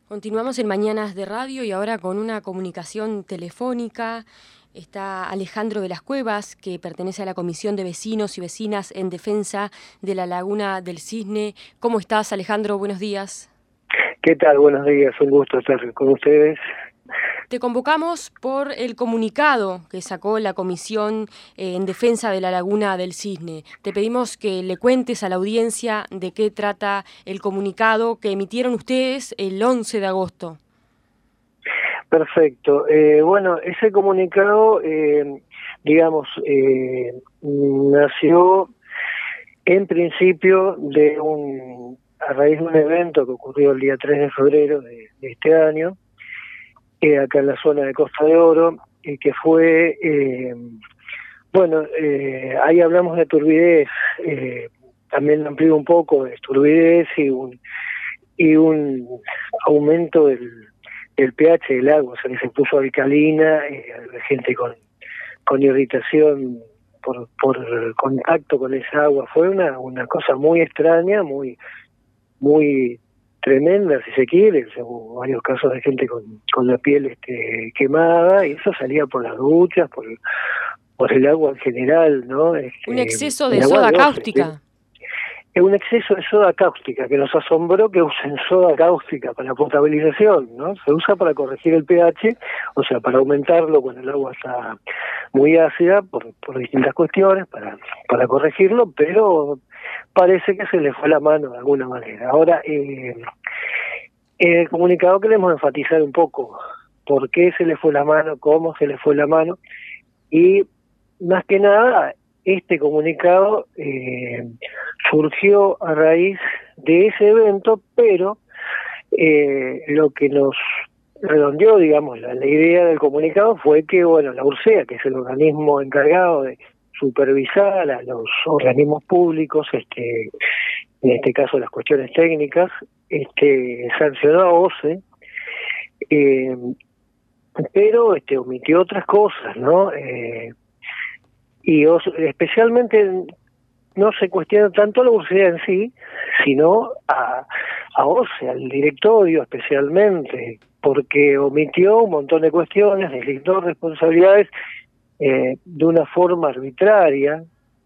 Continuamos en Mañanas de Radio y ahora con una comunicación telefónica. Está Alejandro de las Cuevas, que pertenece a la Comisión de Vecinos y Vecinas en Defensa de la Laguna del Cisne. ¿Cómo estás, Alejandro? Buenos días. ¿Qué tal? Buenos días, un gusto estar con ustedes. Te convocamos por el comunicado que sacó la Comisión en Defensa de la Laguna del Cisne. Te pedimos que le cuentes a la audiencia de qué trata el comunicado que emitieron ustedes el 11 de agosto. Perfecto. Bueno, ese comunicado, nació en principio a raíz de un evento que ocurrió el día 3 de febrero de este año, acá en la zona de Costa de Oro, que fue, ahí hablamos de turbidez, también amplío un poco de turbidez y un aumento del pH del agua, o sea que se puso alcalina, gente con irritación por contacto con esa agua. Fue una cosa muy extraña, muy tremenda, si se quiere. Hubo varios casos de gente con la piel quemada, y eso salía por las duchas, por el agua en general, ¿no? Un exceso de soda cáustica. Es un exceso de soda cáustica, que nos asombró que usen soda cáustica para potabilización, ¿no? Se usa para corregir el pH, o sea, para aumentarlo cuando el agua está muy ácida, por distintas cuestiones, para corregirlo, pero parece que se le fue la mano de alguna manera. Ahora, en el comunicado queremos enfatizar un poco por qué se le fue la mano, cómo se le fue la mano, y más que nada, este comunicado surgió a raíz de ese evento, pero lo que nos redondeó, digamos, la idea del comunicado fue que, bueno, la URSEA, que es el organismo encargado de supervisar a los organismos públicos, en este caso las cuestiones técnicas, sancionó a OCE, pero omitió otras cosas, ¿no? Y especialmente no se cuestiona tanto a la URSEA en sí, sino a OCE, al directorio especialmente, porque omitió un montón de cuestiones, designó responsabilidades de una forma arbitraria,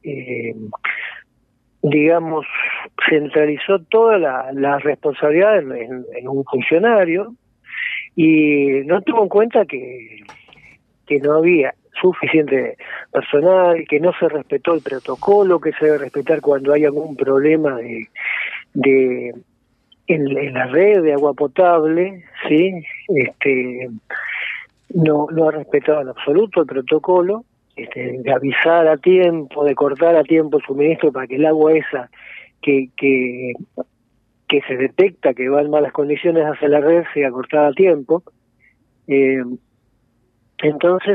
centralizó toda la responsabilidad en un funcionario, y no tuvo en cuenta que no había suficiente personal, que no se respetó el protocolo que se debe respetar cuando hay algún problema en la red de agua potable, ¿sí? No ha respetado en absoluto el protocolo, de avisar a tiempo, de cortar a tiempo el suministro para que el agua esa que se detecta que va en malas condiciones hacia la red sea cortada a tiempo. Entonces,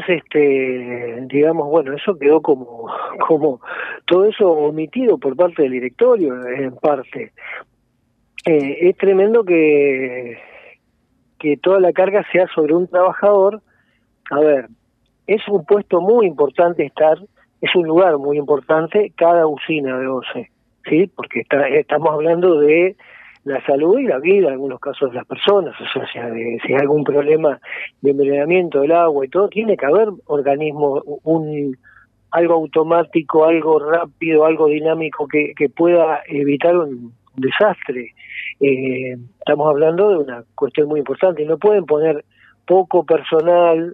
eso quedó como todo eso omitido por parte del directorio, en parte. Es tremendo que toda la carga sea sobre un trabajador. A ver, es un puesto muy importante es un lugar muy importante cada usina de OCE, ¿sí? Porque estamos hablando de la salud y la vida, en algunos casos, de las personas. O sea, si hay algún problema de envenenamiento del agua y todo, tiene que haber organismo, algo automático, algo rápido, algo dinámico que pueda evitar un desastre. Estamos hablando de una cuestión muy importante, y no pueden poner poco personal,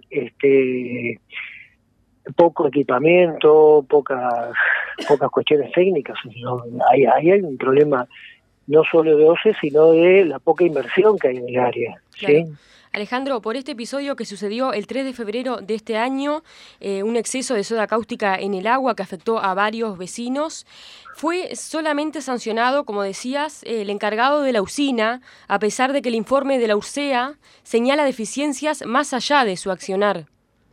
poco equipamiento, pocas cuestiones técnicas. No, hay un problema no solo de OCE, sino de la poca inversión que hay en el área. Claro. ¿Sí? Alejandro, por este episodio que sucedió el 3 de febrero de este año, un exceso de soda cáustica en el agua que afectó a varios vecinos, fue solamente sancionado, como decías, el encargado de la usina, a pesar de que el informe de la URSEA señala deficiencias más allá de su accionar.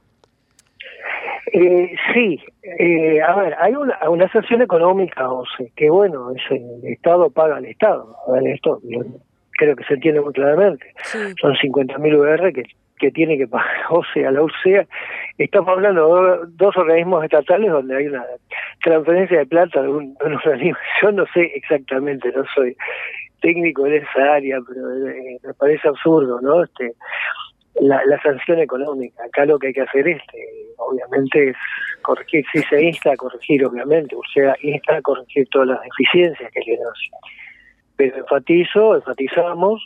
Sí, a ver, hay una sanción económica, OCE, que bueno, el Estado paga al Estado. A ver, esto creo que se entiende muy claramente. Sí. Son 50.000 UR que tiene que pagar OCE a la URSEA. Estamos hablando de dos organismos estatales donde hay una transferencia de plata de un organismo. Yo no sé exactamente, no soy técnico en esa área, pero me parece absurdo, ¿no? La sanción económica. Acá lo que hay que hacer obviamente es corregir, si se insta a corregir, obviamente, o sea, insta a corregir todas las deficiencias que tiene. Pero enfatizamos,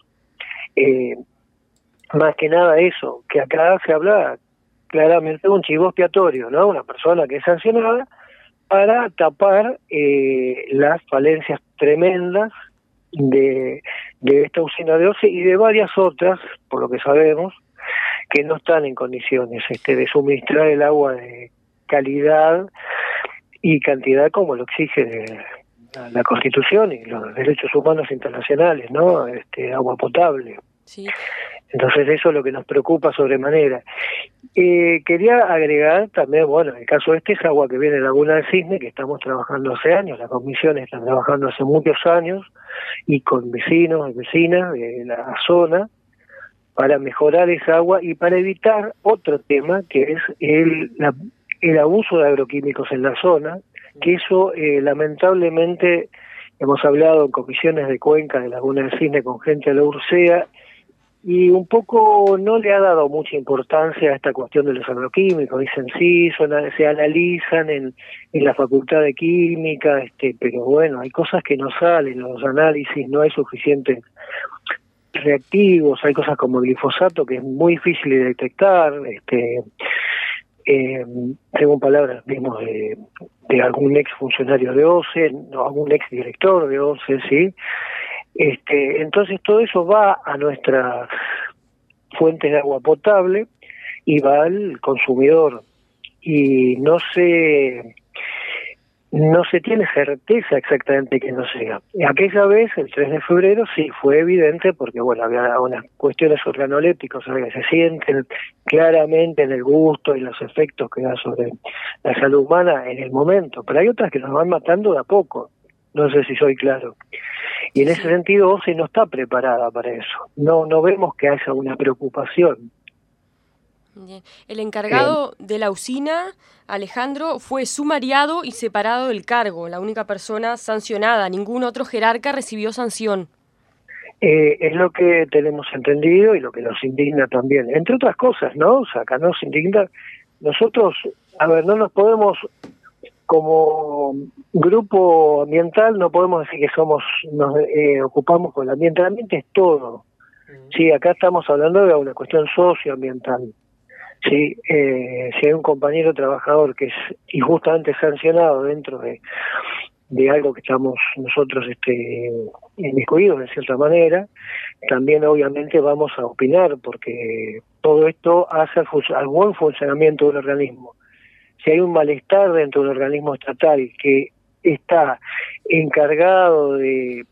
más que nada eso, que acá se habla claramente de un chivo expiatorio, ¿no? Una persona que es sancionada para tapar las falencias tremendas de esta usina de OCE y de varias otras, por lo que sabemos, que no están en condiciones de suministrar el agua de calidad y cantidad como lo exige la Constitución y los derechos humanos internacionales, ¿no? Agua potable. Sí. Entonces eso es lo que nos preocupa sobremanera. Quería agregar también, bueno, el caso es agua que viene de Laguna del Cisne, que estamos trabajando hace años, la comisión está trabajando hace muchos años, y con vecinos y vecinas de la zona, para mejorar esa agua y para evitar otro tema, que es el abuso de agroquímicos en la zona, que eso lamentablemente hemos hablado en comisiones de Cuenca de Laguna del Cisne con gente de la URCEA, y un poco no le ha dado mucha importancia a esta cuestión de los agroquímicos. Dicen sí, se analizan en la Facultad de Química, pero bueno, hay cosas que no salen, los análisis no hay suficientes reactivos, hay cosas como el glifosato que es muy difícil de detectar, según palabras mismos de algún ex funcionario de OCE, no, algún ex director de OCE, sí. Entonces todo eso va a nuestras fuentes de agua potable y va al consumidor, y no se tiene certeza exactamente que no sea. Aquella vez, el 3 de febrero, sí fue evidente porque, bueno, había unas cuestiones organolépticas que se sienten claramente en el gusto y los efectos que da sobre la salud humana en el momento, pero hay otras que nos van matando de a poco. No sé si soy claro. Y en ese sentido, OCE no está preparada para eso. No vemos que haya una preocupación. Bien. El encargado de la usina, Alejandro, fue sumariado y separado del cargo. La única persona sancionada, ningún otro jerarca recibió sanción. Es lo que tenemos entendido y lo que nos indigna también. Entre otras cosas, ¿no? O sea, acá nos indigna. Nosotros, no nos podemos, como grupo ambiental, no podemos decir que nos ocupamos con el ambiente. El ambiente es todo. Sí, acá estamos hablando de una cuestión socioambiental. Sí, si hay un compañero trabajador que es injustamente sancionado dentro de algo que estamos nosotros inmiscuidos de cierta manera, también obviamente vamos a opinar, porque todo esto hace al buen funcionamiento de un organismo. Si hay un malestar dentro de un organismo estatal que está encargado de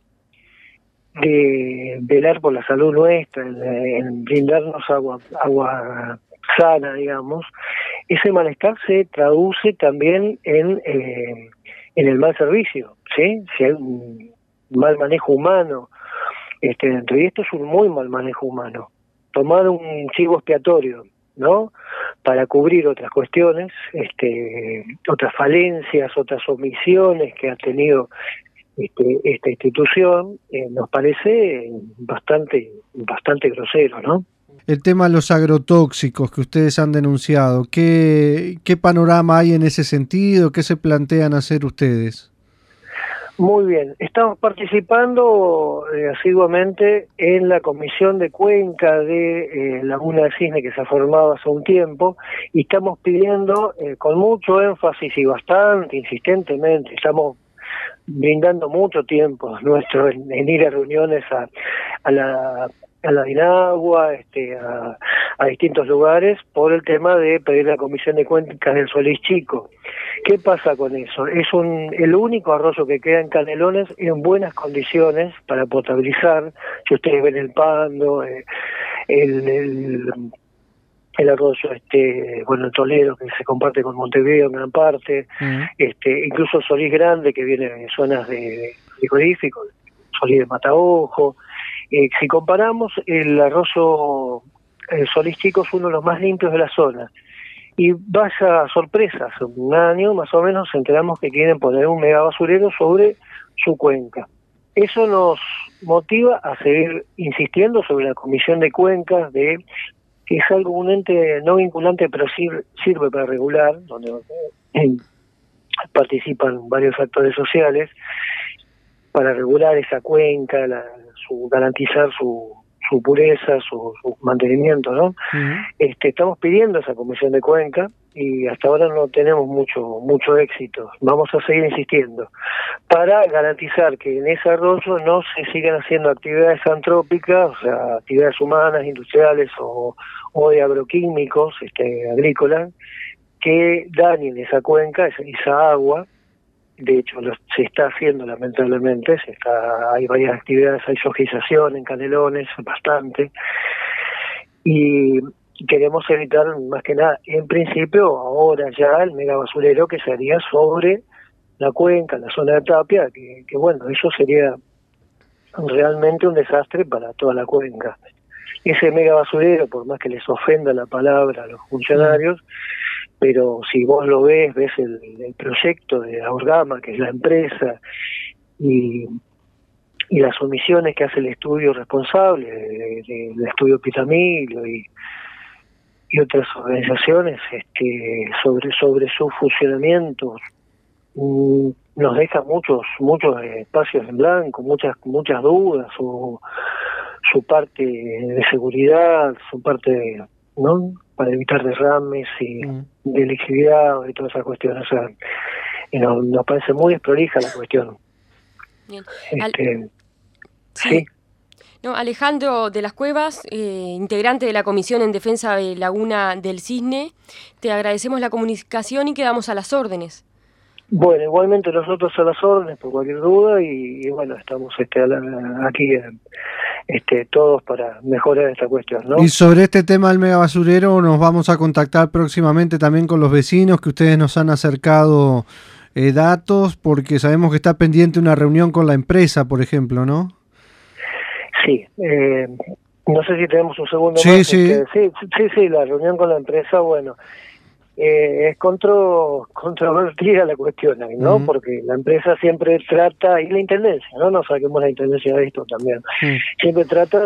velar por la salud nuestra, en brindarnos agua sana, digamos, ese malestar se traduce también en el mal servicio, ¿sí? Si hay un mal manejo humano dentro, y esto es un muy mal manejo humano. Tomar un chivo expiatorio, ¿no?, para cubrir otras cuestiones, otras falencias, otras omisiones que ha tenido esta institución, nos parece bastante grosero, ¿no? El tema de los agrotóxicos que ustedes han denunciado, ¿qué panorama hay en ese sentido? ¿Qué se plantean hacer ustedes? Muy bien, estamos participando asiduamente en la comisión de Cuenca de Laguna del Cisne, que se ha formado hace un tiempo, y estamos pidiendo con mucho énfasis y bastante insistentemente, estamos brindando mucho tiempo nuestro en ir a reuniones a la DINAGUA, a distintos lugares, por el tema de pedir la comisión de cuencas del Solís Chico. ¿Qué pasa con eso? Es el único arroyo que queda en Canelones en buenas condiciones para potabilizar. Si ustedes ven el Pando, el arroyo, el Toledo, que se comparte con Montevideo en gran parte, incluso Solís Grande, que viene de zonas de frigorífico, Solís de Mataojo. Si comparamos, el arroyo Solís Chico es uno de los más limpios de la zona. Y vaya sorpresa, hace un año más o menos enteramos que quieren poner un megabasurero sobre su cuenca. eso nos motiva a seguir insistiendo sobre la comisión de cuencas, que es algo, un ente no vinculante, pero sirve para regular, donde participan varios actores sociales, para regular esa cuenca, garantizar su pureza, su mantenimiento, ¿no? Estamos pidiendo esa comisión de cuenca y hasta ahora no tenemos mucho éxito. Vamos a seguir insistiendo para garantizar que en ese arroyo no se sigan haciendo actividades antrópicas, o sea, actividades humanas, industriales o de agroquímicos, agrícolas, que dañen esa cuenca, esa agua. De hecho, se está haciendo lamentablemente, hay varias actividades, hay sojización en Canelones, bastante, y queremos evitar, más que nada, en principio, ahora ya el megabasurero que se haría sobre la cuenca, en la zona de Tapia, que bueno, eso sería realmente un desastre para toda la cuenca. Ese megabasurero, por más que les ofenda la palabra a los funcionarios, pero si vos lo ves el proyecto de Aurgama, que es la empresa, y las omisiones que hace el estudio responsable, del estudio Pitamilo y otras organizaciones, sobre su funcionamiento, nos deja muchos espacios en blanco, muchas dudas, su parte de seguridad, su parte, ¿no?, para evitar derrames y de liquidez y todas esas cuestiones. O sea, nos parece muy desprolija la cuestión. Bien. Sí. No, Alejandro de las Cuevas, integrante de la Comisión en Defensa de Laguna del Cisne, te agradecemos la comunicación y quedamos a las órdenes. Bueno, igualmente nosotros a las órdenes por cualquier duda y bueno, estamos aquí todos para mejorar esta cuestión, ¿no? Y sobre este tema del megabasurero nos vamos a contactar próximamente también con los vecinos, que ustedes nos han acercado datos, porque sabemos que está pendiente una reunión con la empresa, por ejemplo, ¿no? Sí, no sé si tenemos un segundo sí, más. Sí, la reunión con la empresa, bueno, es controvertida la cuestión, ¿no? Porque la empresa siempre trata, y la intendencia, no saquemos la intendencia de esto también, siempre trata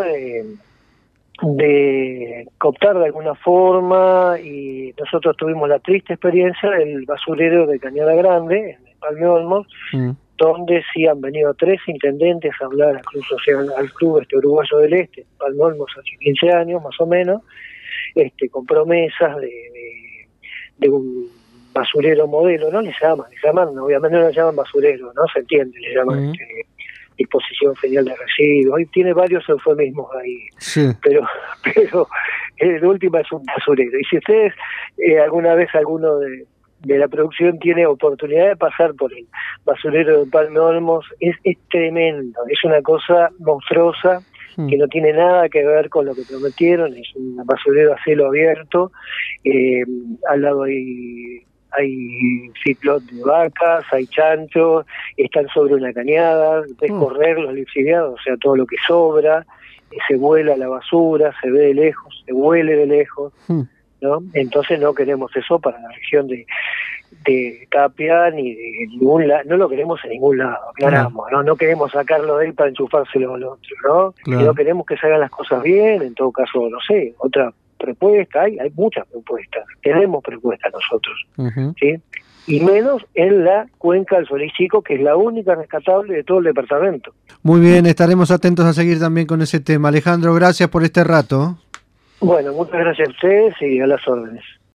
de cooptar de alguna forma, y nosotros tuvimos la triste experiencia del basurero de Cañada Grande, en Palme Olmos, donde sí han venido 3 intendentes a hablar al Club Social, al Club Uruguayo del Este, Palme Olmos, hace 15 años más o menos, con promesas de un basurero modelo, no le llaman, obviamente no le llaman basurero, no se entiende, le llaman disposición final de residuos, y tiene varios eufemismos ahí, pero de última es un basurero. Y si ustedes alguna vez alguno de la producción tiene oportunidad de pasar por el basurero de Palme Olmos, es tremendo, es una cosa monstruosa, que no tiene nada que ver con lo que prometieron, es un basurero a cielo abierto, al lado hay ciclos de vacas, hay chanchos, están sobre una cañada, ves correr los lixiviados, o sea, todo lo que sobra, se vuela la basura, se ve de lejos, se huele de lejos, ¿no? Entonces no queremos eso para la región de Tapia ni de ningún lado, no lo queremos en ningún lado, aclaramos, no queremos sacarlo de él para enchufárselo al otro, ¿no? No queremos que se hagan las cosas bien, en todo caso, no sé, otra propuesta, hay muchas propuestas, tenemos propuestas nosotros, ¿sí? Y menos en la cuenca del Solís Chico, que es la única rescatable de todo el departamento. Muy bien, estaremos atentos a seguir también con ese tema. Alejandro, gracias por este rato. Bueno, muchas gracias a ustedes y a las órdenes.